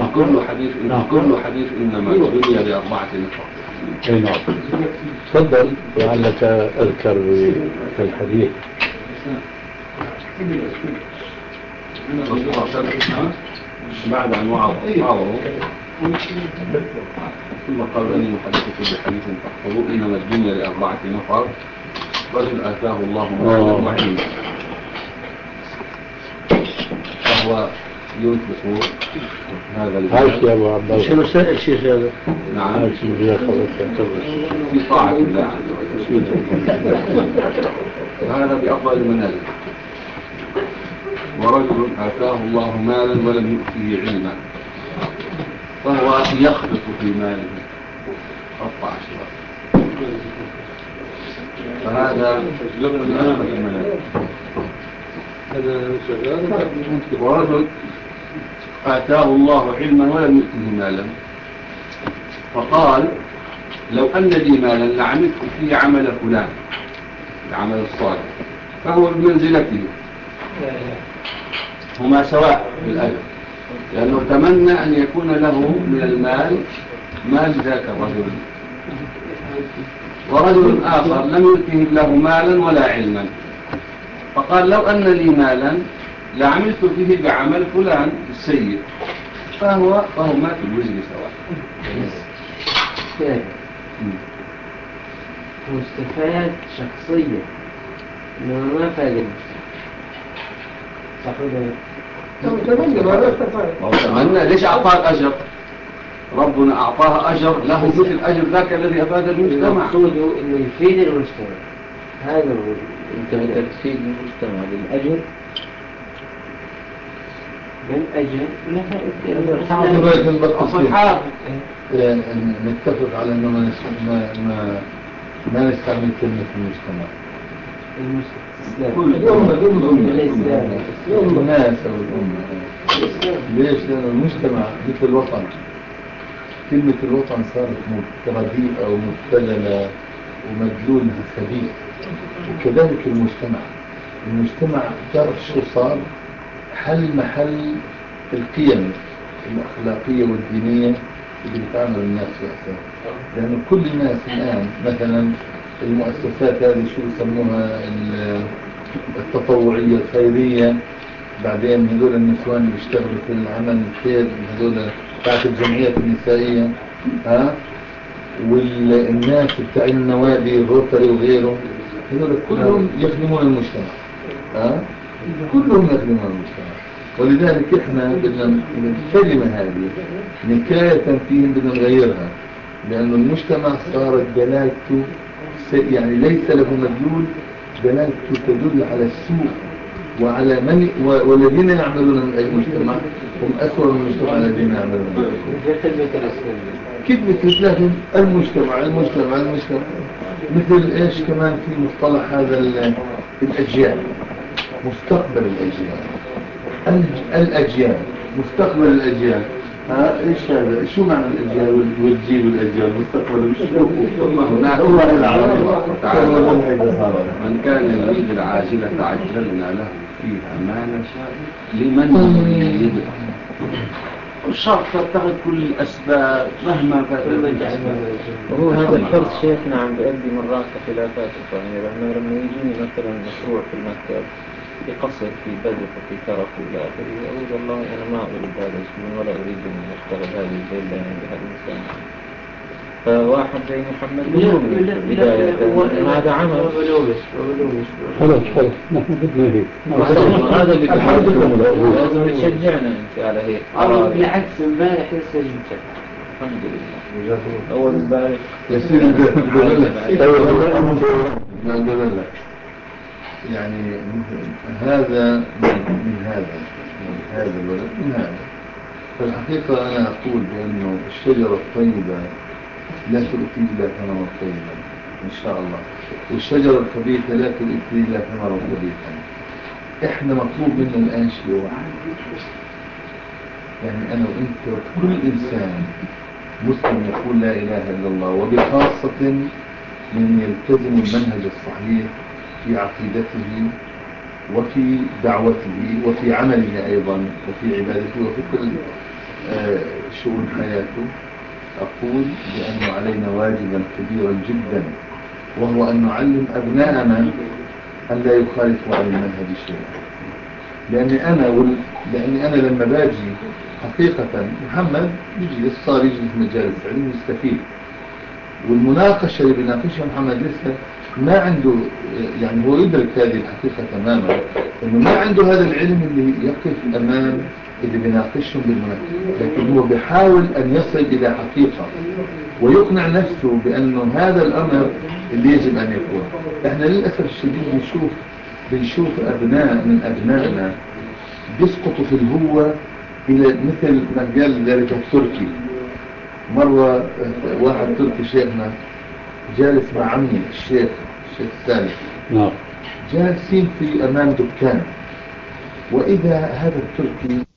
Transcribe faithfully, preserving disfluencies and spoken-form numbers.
كل حديث إن كل حديث إنما الدنيا لأربعة نفر. أي نعم. تفضل لعلك أذكر في الحديث. بعد أن وعظوا ثم قالوا أني محدثكم بحديث تحفظوا إنما الدنيا لأربعة نفر. رجل آتاه الله مالا وعلما فهو ينفق هذا المال. يا أبو عباس شنو الشيخ هذا؟ نعم في طاعة الله عز وجل. هذا بأفضل المنازل. ورجل آتاه الله مالا ولم يؤته علما فهو يخلط في ماله قطع أشواط. فهذا من أفضل المنازل. ورجل آتاه الله علما ولم يؤته مالا فقال لو أن لي مالا لعملت فيه عمل فلان العمل الصالح فهو بمنزلته هما سواء بالأجر لأنه تمنى أن يكون له من المال مال ذاك الرجل. ورجل آخر لم يؤته له مالا ولا علما فقال لو أن لي مالا لعملت فيه بعمل فلان السيء فهو فهما في الوزن سواء. مستفاد شخصية إنه ما فاهم صحيح. تمنى ليش أعطاه أجر؟ ربنا أعطاه أجر له مثل أجر ذاك الذي أفاد المجتمع. مقصوده إنه يفيد المجتمع. هذا هو أنت تفيد المجتمع بالأجر بالأجر لا يعني نتفق على أنه ما ما ما نستعمل كلمة المجتمع. كل الأمة الناس أو الأمة. ليش؟ لأن المجتمع مثل الوطن. كلمة الوطن صارت رديئة ومبتذلة ومدلولها خبيث. وكذلك المجتمع. المجتمع تعرف شو صار؟ حل محل القيم الأخلاقية والدينية اللي بتعامل الناس فيها. لأن كل الناس الآن مثلا المؤسسات هذه شو يسموها التطوعية الخيرية بعدين هذول النسوان اللي بيشتغلوا في العمل الخير هذول تحت الجمعيات النسائية ها والناس بتاع النوادي الروتري وغيره هذول كلهم يخدمون المجتمع ها كلهم يخدمون المجتمع. ولذلك احنا بدنا الكلمة هذه نكاية فيهم بدنا نغيرها لأن المجتمع صارت دلالته يعني ليس له مدلول دلالته تدل على السوء وعلى من والذين يعملون من المجتمع هم أسوأ من المجتمع الذين يعملون. كيف مثل المجتمع المجتمع المجتمع مثل إيش كمان في مصطلح هذا الأجيال مستقبل الأجيال الأجيال مستقبل الأجيال ها إيش هذا شو معنى الأجيال والجيل والأجيال مستقبل مش ثم هناك الله تعالى من كان يريد العاجلة عجلنا له فيها ما نشاء لمن يريد الشرط تتخذ كل الأسباب مهما فاتت. وهو هذا الحرص شيخنا عم بيؤدي مرات خلافات صغيرة إنه لما يجيني مثلا مشروع في المكتب يقصر في بدء وفي ترك إلى آخره أقول والله أنا ما أريد هذا الشيء ولا أريد أن أشتغل هذه الليلة عند هذا الإنسان. فواحد زي محمد بن بداية هذا عمل خلاص خلاص نحن بدنا هيك هذا اللي لازم تشجعنا أنت على هيك. بالعكس امبارح لسه جبت الحمد لله أول امبارح يصير بدل يعني هذا من هذا من هذا الولد من هذا. فالحقيقة أنا أقول بأنه الشجرة الطيبة لا تؤتي إلا ثمرا طيبا إن شاء الله والشجرة الخبيثة لا تؤتي إلا ثمرا خبيثا. إحنا مطلوب منا الآن شيء واحد يعني أنا وإنت وكل إنسان مسلم يقول لا إله إلا الله وبخاصة من يلتزم المنهج الصحيح في عقيدته وفي دعوته وفي عمله أيضا وفي عبادته وفي كل شؤون حياته أقول بأنه علينا واجبا كبيرا جدا، وهو أن نعلم أبناءنا أن لا يخالفوا عن المنهج الشرعي. لأني أنا وال... لأني أنا لما باجي حقيقة محمد يجي صار يجي في مجالس علم يستفيد، والمناقشة اللي بيناقشها محمد لسه ما عنده، يعني هو يدرك هذه الحقيقة تماما، إنه ما عنده هذا العلم اللي يقف أمام اللي بيناقشهم بالمناقشة، لكن هو بيحاول أن يصل إلى حقيقة ويقنع نفسه بأنه هذا الأمر اللي يجب أن يكون. إحنا للأسف الشديد بنشوف بنشوف أبناء من أبنائنا بيسقطوا في الهوة إلى مثل ما قال ذلك التركي. مرة واحد تركي شيخنا جالس مع عمي الشيخ الشيخ الثالث، نعم، جالسين في أمام دكان، وإذا هذا التركي